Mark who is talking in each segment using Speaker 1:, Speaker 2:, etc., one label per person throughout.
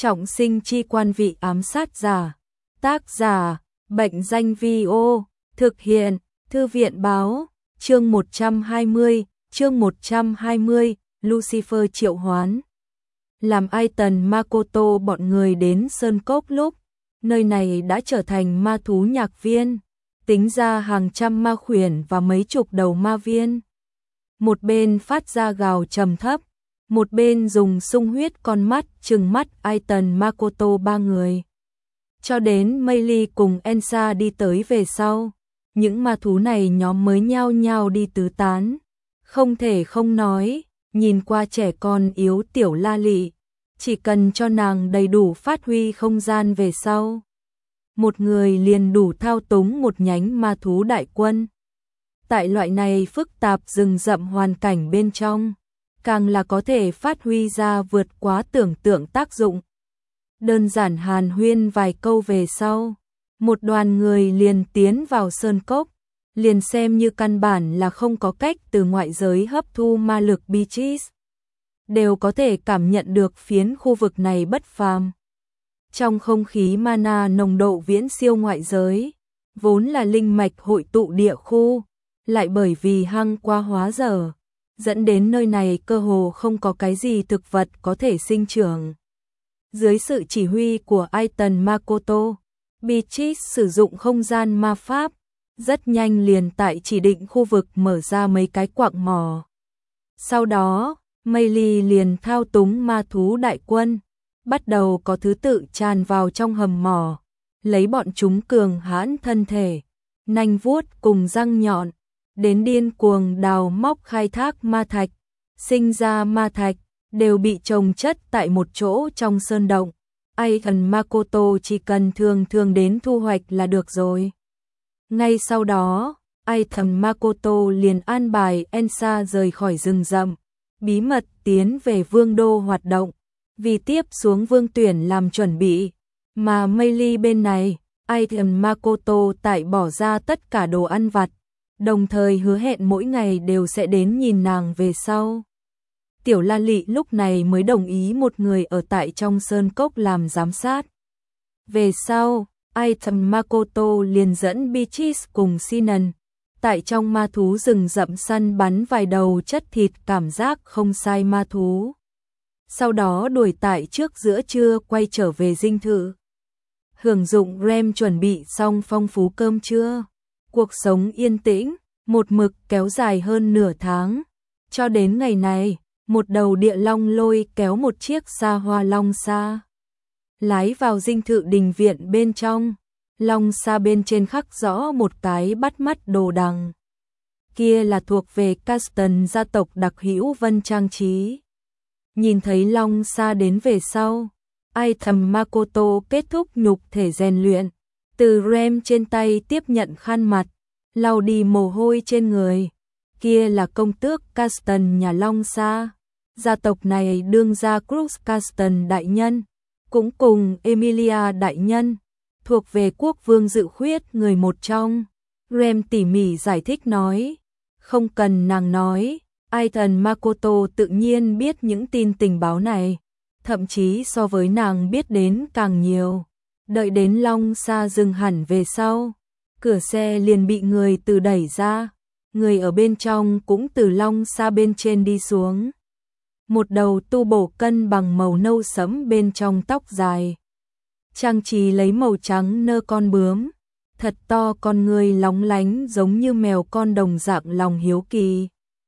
Speaker 1: Trọng sinh chi quan vị ám sát giả. Tác giả, Bệnh danh Vi-ô, thực hiện, Thư viện báo, chương 120, Lucifer triệu hoán. Làm Aiton Makoto bọn người đến Sơn Cốc lúc, nơi này đã trở thành ma thú nhạc viên, tính ra hàng trăm ma khuyển và mấy chục đầu ma viên. Một bên phát ra gào trầm thấp, một bên dùng sung huyết con mắt trừng mắt Aiton Makoto ba người. Cho đến Meili cùng Ensa đi tới về sau, những ma thú này nhóm mới nhao nhao đi tứ tán. Không thể không nói, nhìn qua trẻ con yếu tiểu La Lị, chỉ cần cho nàng đầy đủ phát huy không gian về sau, một người liền đủ thao túng một nhánh ma thú đại quân. Tại loại này phức tạp rừng rậm hoàn cảnh bên trong, càng là có thể phát huy ra vượt quá tưởng tượng tác dụng. Đơn giản hàn huyên vài câu về sau, một đoàn người liền tiến vào sơn cốc, liền xem như căn bản là không có cách từ ngoại giới hấp thu ma lực Beatrice, đều có thể cảm nhận được phiến khu vực này bất phàm. Trong không khí mana nồng độ viễn siêu ngoại giới, vốn là linh mạch hội tụ địa khu, lại bởi vì hăng qua hóa dở, dẫn đến nơi này cơ hồ không có cái gì thực vật có thể sinh trưởng. Dưới sự chỉ huy của Aiton Makoto, Beatrice sử dụng không gian ma pháp, rất nhanh liền tại chỉ định khu vực mở ra mấy cái quặng mỏ. Sau đó, Meili liền thao túng ma thú đại quân, bắt đầu có thứ tự tràn vào trong hầm mỏ, lấy bọn chúng cường hãn thân thể, nanh vuốt cùng răng nhọn, đến điên cuồng đào móc khai thác ma thạch, sinh ra ma thạch, đều bị chồng chất tại một chỗ trong sơn động. Aiton Makoto chỉ cần thường đến thu hoạch là được rồi. Ngay sau đó, Aiton Makoto liền an bài Ensa rời khỏi rừng rậm, bí mật tiến về vương đô hoạt động, vì tiếp xuống vương tuyển làm chuẩn bị. Mà Meili bên này, Aiton Makoto tại bỏ ra tất cả đồ ăn vặt, đồng thời hứa hẹn mỗi ngày đều sẽ đến nhìn nàng về sau. Tiểu La Lị lúc này mới đồng ý một người ở tại trong sơn cốc làm giám sát. Về sau, Aiton Makoto liền dẫn Beatrice cùng Sinon tại trong ma thú rừng rậm săn bắn vài đầu chất thịt cảm giác không sai ma thú. Sau đó đuổi tại trước giữa trưa quay trở về dinh thự. Hưởng dụng Rem chuẩn bị xong phong phú cơm trưa. Cuộc sống yên tĩnh, một mực kéo dài hơn nửa tháng. Cho đến ngày này, một đầu địa long lôi kéo một chiếc xa hoa long xa, lái vào dinh thự đình viện bên trong. Long xa bên trên khắc rõ một cái bắt mắt đồ đằng. Kia là thuộc về Caston gia tộc đặc hữu vân trang trí. Nhìn thấy long xa đến về sau, Aiton Makoto kết thúc nhục thể rèn luyện, từ Rem trên tay tiếp nhận khăn mặt, lau đi mồ hôi trên người. Kia là công tước Caston nhà Long Sa. Gia tộc này đương gia Cruz Caston đại nhân, cũng cùng Emilia đại nhân, thuộc về quốc vương dự khuyết người một trong. Rem tỉ mỉ giải thích nói, không cần nàng nói, Aiton Makoto tự nhiên biết những tin tình báo này, thậm chí so với nàng biết đến càng nhiều. Đợi đến Long Sa dừng hẳn về sau, cửa xe liền bị người từ đẩy ra, người ở bên trong cũng từ Long Sa bên trên đi xuống. Một đầu tu bổ cân bằng màu nâu sẫm bên trong tóc dài, trang trí lấy màu trắng nơ con bướm, thật to con người lóng lánh giống như mèo con đồng dạng lòng hiếu kỳ.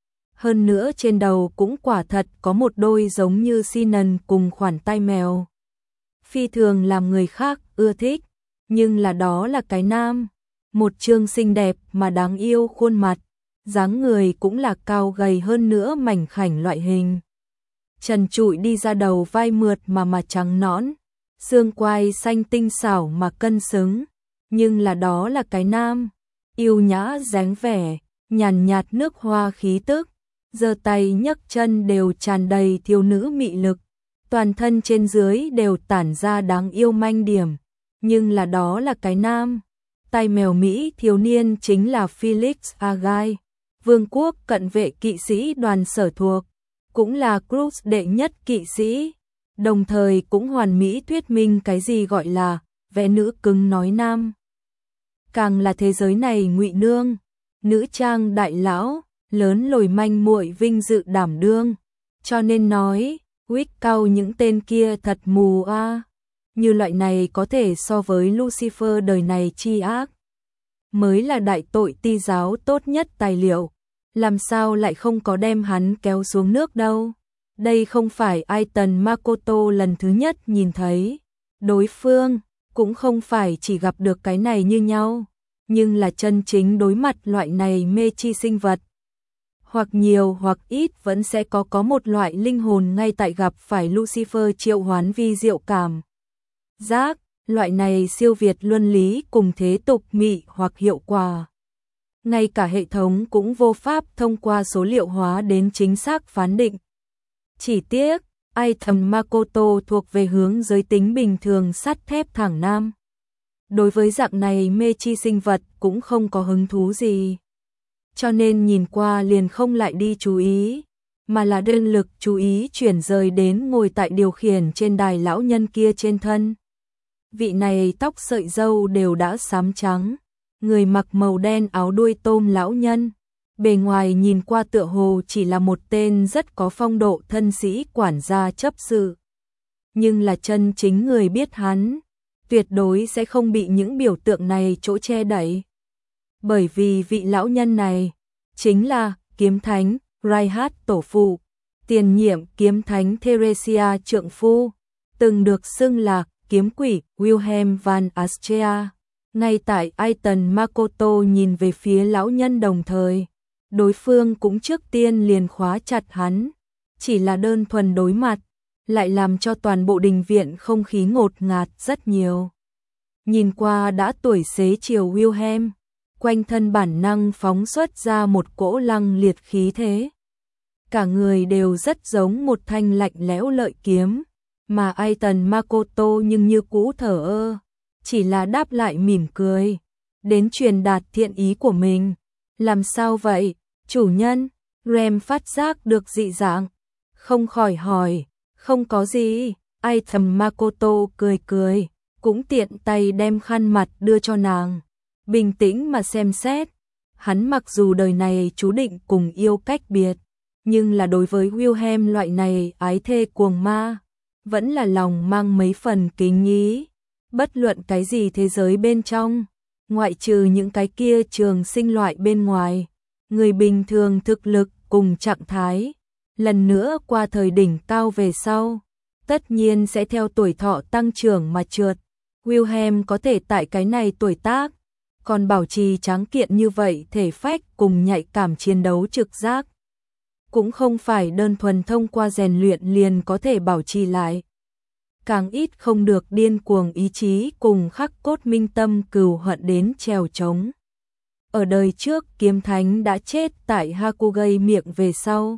Speaker 1: Hơn nữa trên đầu cũng quả thật có một đôi giống như Sinon cùng khoản tai mèo. Phi thường làm người khác ưa thích, nhưng là đó là cái nam. Một trương xinh đẹp mà đáng yêu khuôn mặt, dáng người cũng là cao gầy hơn nữa mảnh khảnh loại hình. Trần trụi đi ra đầu vai mượt mà trắng nõn, xương quai xanh tinh xảo mà cân xứng, nhưng là đó là cái nam. Yêu nhã dáng vẻ, nhàn nhạt nước hoa khí tức, giơ tay nhấc chân đều tràn đầy thiếu nữ mị lực, toàn thân trên dưới đều tản ra đáng yêu manh điểm, nhưng là đó là cái nam. Tai mèo Mỹ thiếu niên chính là Felix Agai, vương quốc cận vệ kỵ sĩ đoàn sở thuộc, cũng là Cruz đệ nhất kỵ sĩ. đồng thời cũng hoàn mỹ thuyết minh cái gì gọi là vẽ nữ cứng nói nam. Càng là thế giới này ngụy nương, nữ trang đại lão, lớn lồi manh muội vinh dự đảm đương, cho nên nói, Wickau những tên kia thật mù a. Như loại này có thể so với Lucifer đời này chi ác, mới là đại tội ti giáo tốt nhất tài liệu, làm sao lại không có đem hắn kéo xuống nước đâu. Đây không phải Aiton Makoto lần thứ nhất nhìn thấy, đối phương cũng không phải chỉ gặp được cái này như nhau, nhưng là chân chính đối mặt loại này mê chi sinh vật. Hoặc nhiều hoặc ít vẫn sẽ có một loại linh hồn ngay tại gặp phải Lucifer triệu hoán vi diệu cảm giác, loại này siêu việt luân lý cùng thế tục mị hoặc hiệu quả. Ngay cả hệ thống cũng vô pháp thông qua số liệu hóa đến chính xác phán định. Chỉ tiếc, Aiton Makoto thuộc về hướng giới tính bình thường sắt thép thẳng nam. Đối với dạng này mê chi sinh vật cũng không có hứng thú gì. Cho nên nhìn qua liền không lại đi chú ý, mà là đơn lực chú ý chuyển rời đến ngồi tại điều khiển trên đài lão nhân kia trên thân. Vị này tóc sợi râu đều đã xám trắng, người mặc màu đen áo đuôi tôm lão nhân, bề ngoài nhìn qua tựa hồ chỉ là một tên rất có phong độ thân sĩ quản gia chấp sự. Nhưng là chân chính người biết hắn, tuyệt đối sẽ không bị những biểu tượng này chỗ che đậy. Bởi vì vị lão nhân này chính là kiếm thánh Reinhardt tổ phụ, tiền nhiệm kiếm thánh Theresia trượng phu, từng được xưng là kiếm quỷ Wilhelm van Astrea. Ngay tại Aiton Makoto nhìn về phía lão nhân đồng thời, đối phương cũng trước tiên liền khóa chặt hắn, chỉ là đơn thuần đối mặt, lại làm cho toàn bộ đình viện không khí ngột ngạt rất nhiều. Nhìn qua đã tuổi xế chiều Wilhelm, quanh thân bản năng phóng xuất ra một cỗ lăng liệt khí thế. Cả người đều rất giống một thanh lạnh lẽo lợi kiếm, mà Aiton Makoto nhưng như cũ thở ơ, chỉ là đáp lại mỉm cười, đến truyền đạt thiện ý của mình. Làm sao vậy, chủ nhân? Rem phát giác được dị dạng, không khỏi hỏi. Không có gì, Aiton Makoto cười cười, cũng tiện tay đem khăn mặt đưa cho nàng. Bình tĩnh mà xem xét, hắn mặc dù đời này chú định cùng yêu cách biệt, nhưng là đối với Wilhelm loại này ái thê cuồng ma, vẫn là lòng mang mấy phần kính ý. Bất luận cái gì thế giới bên trong, ngoại trừ những cái kia trường sinh loại bên ngoài, người bình thường thực lực cùng trạng thái, lần nữa qua thời đỉnh cao về sau, tất nhiên sẽ theo tuổi thọ tăng trưởng mà trượt. Wilhelm có thể tại cái này tuổi tác, còn bảo trì tráng kiện như vậy thể phách cùng nhạy cảm chiến đấu trực giác. Cũng không phải đơn thuần thông qua rèn luyện liền có thể bảo trì lại. Càng ít không được điên cuồng ý chí cùng khắc cốt minh tâm cừu hận đến trèo trống. Ở đời trước kiếm thánh đã chết tại Hakugai miệng về sau.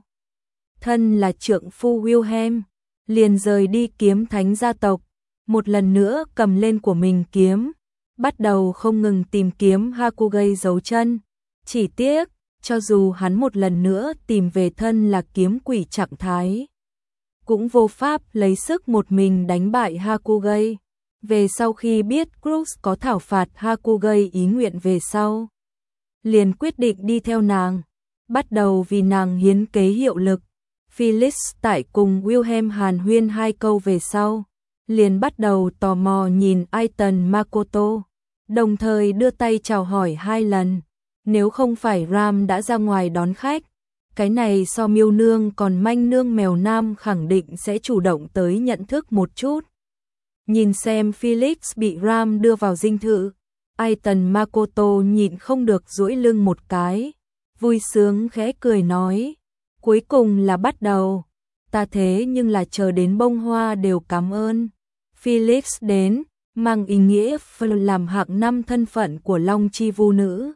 Speaker 1: Thân là trượng phu Wilhelm, liền rời đi kiếm thánh gia tộc, một lần nữa cầm lên của mình kiếm, bắt đầu không ngừng tìm kiếm Hakugai dấu chân. Chỉ tiếc, cho dù hắn một lần nữa tìm về thân là kiếm quỷ trạng thái, cũng vô pháp lấy sức một mình đánh bại Hakugai. Về sau khi biết Crux có thảo phạt Hakugai ý nguyện về sau, liền quyết định đi theo nàng, bắt đầu vì nàng hiến kế hiệu lực. Felix tại cùng Wilhelm hàn huyên hai câu về sau, liền bắt đầu tò mò nhìn Aiton Makoto, đồng thời đưa tay chào hỏi hai lần. Nếu không phải Ram đã ra ngoài đón khách, cái này so miêu nương còn manh nương mèo nam khẳng định sẽ chủ động tới nhận thức một chút. Nhìn xem Felix bị Ram đưa vào dinh thự, Aiton Makoto nhịn không được duỗi lưng một cái, vui sướng khẽ cười nói, cuối cùng là bắt đầu, ta thế nhưng là chờ đến bông hoa đều cảm ơn. Felix đến, mang ý nghĩa làm hạng năm thân phận của Long Chi Vu Nữ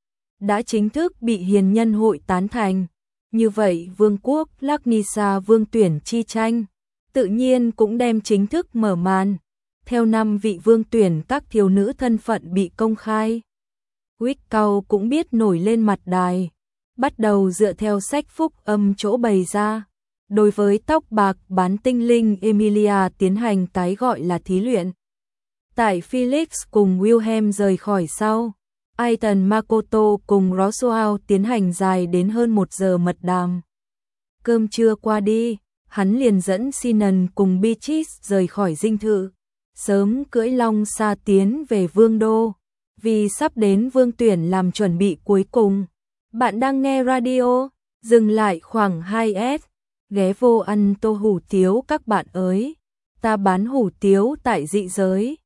Speaker 1: đã chính thức bị hiền nhân hội tán thành. Như vậy vương quốc Laknisa vương tuyển chi tranh tự nhiên cũng đem chính thức mở màn. Theo 5 vị vương tuyển các thiếu nữ thân phận bị công khai, Wickau cũng biết nổi lên mặt đài, bắt đầu dựa theo sách phúc âm chỗ bày ra, Đối với tóc bạc bán tinh linh, Emilia tiến hành tái gọi là thí luyện. Tại Felix cùng Wilhelm rời khỏi sau, Aiton Makoto cùng Roswell tiến hành dài đến hơn 1 giờ mật đàm. Cơm trưa qua đi, hắn liền dẫn Sinan cùng Beatrice rời khỏi dinh thự, sớm cưỡi long xa tiến về Vương đô, vì sắp đến Vương tuyển làm chuẩn bị cuối cùng. Bạn đang nghe radio, dừng lại khoảng 2S, ghé vô ăn tô hủ tiếu các bạn ơi. Ta bán hủ tiếu tại dị giới.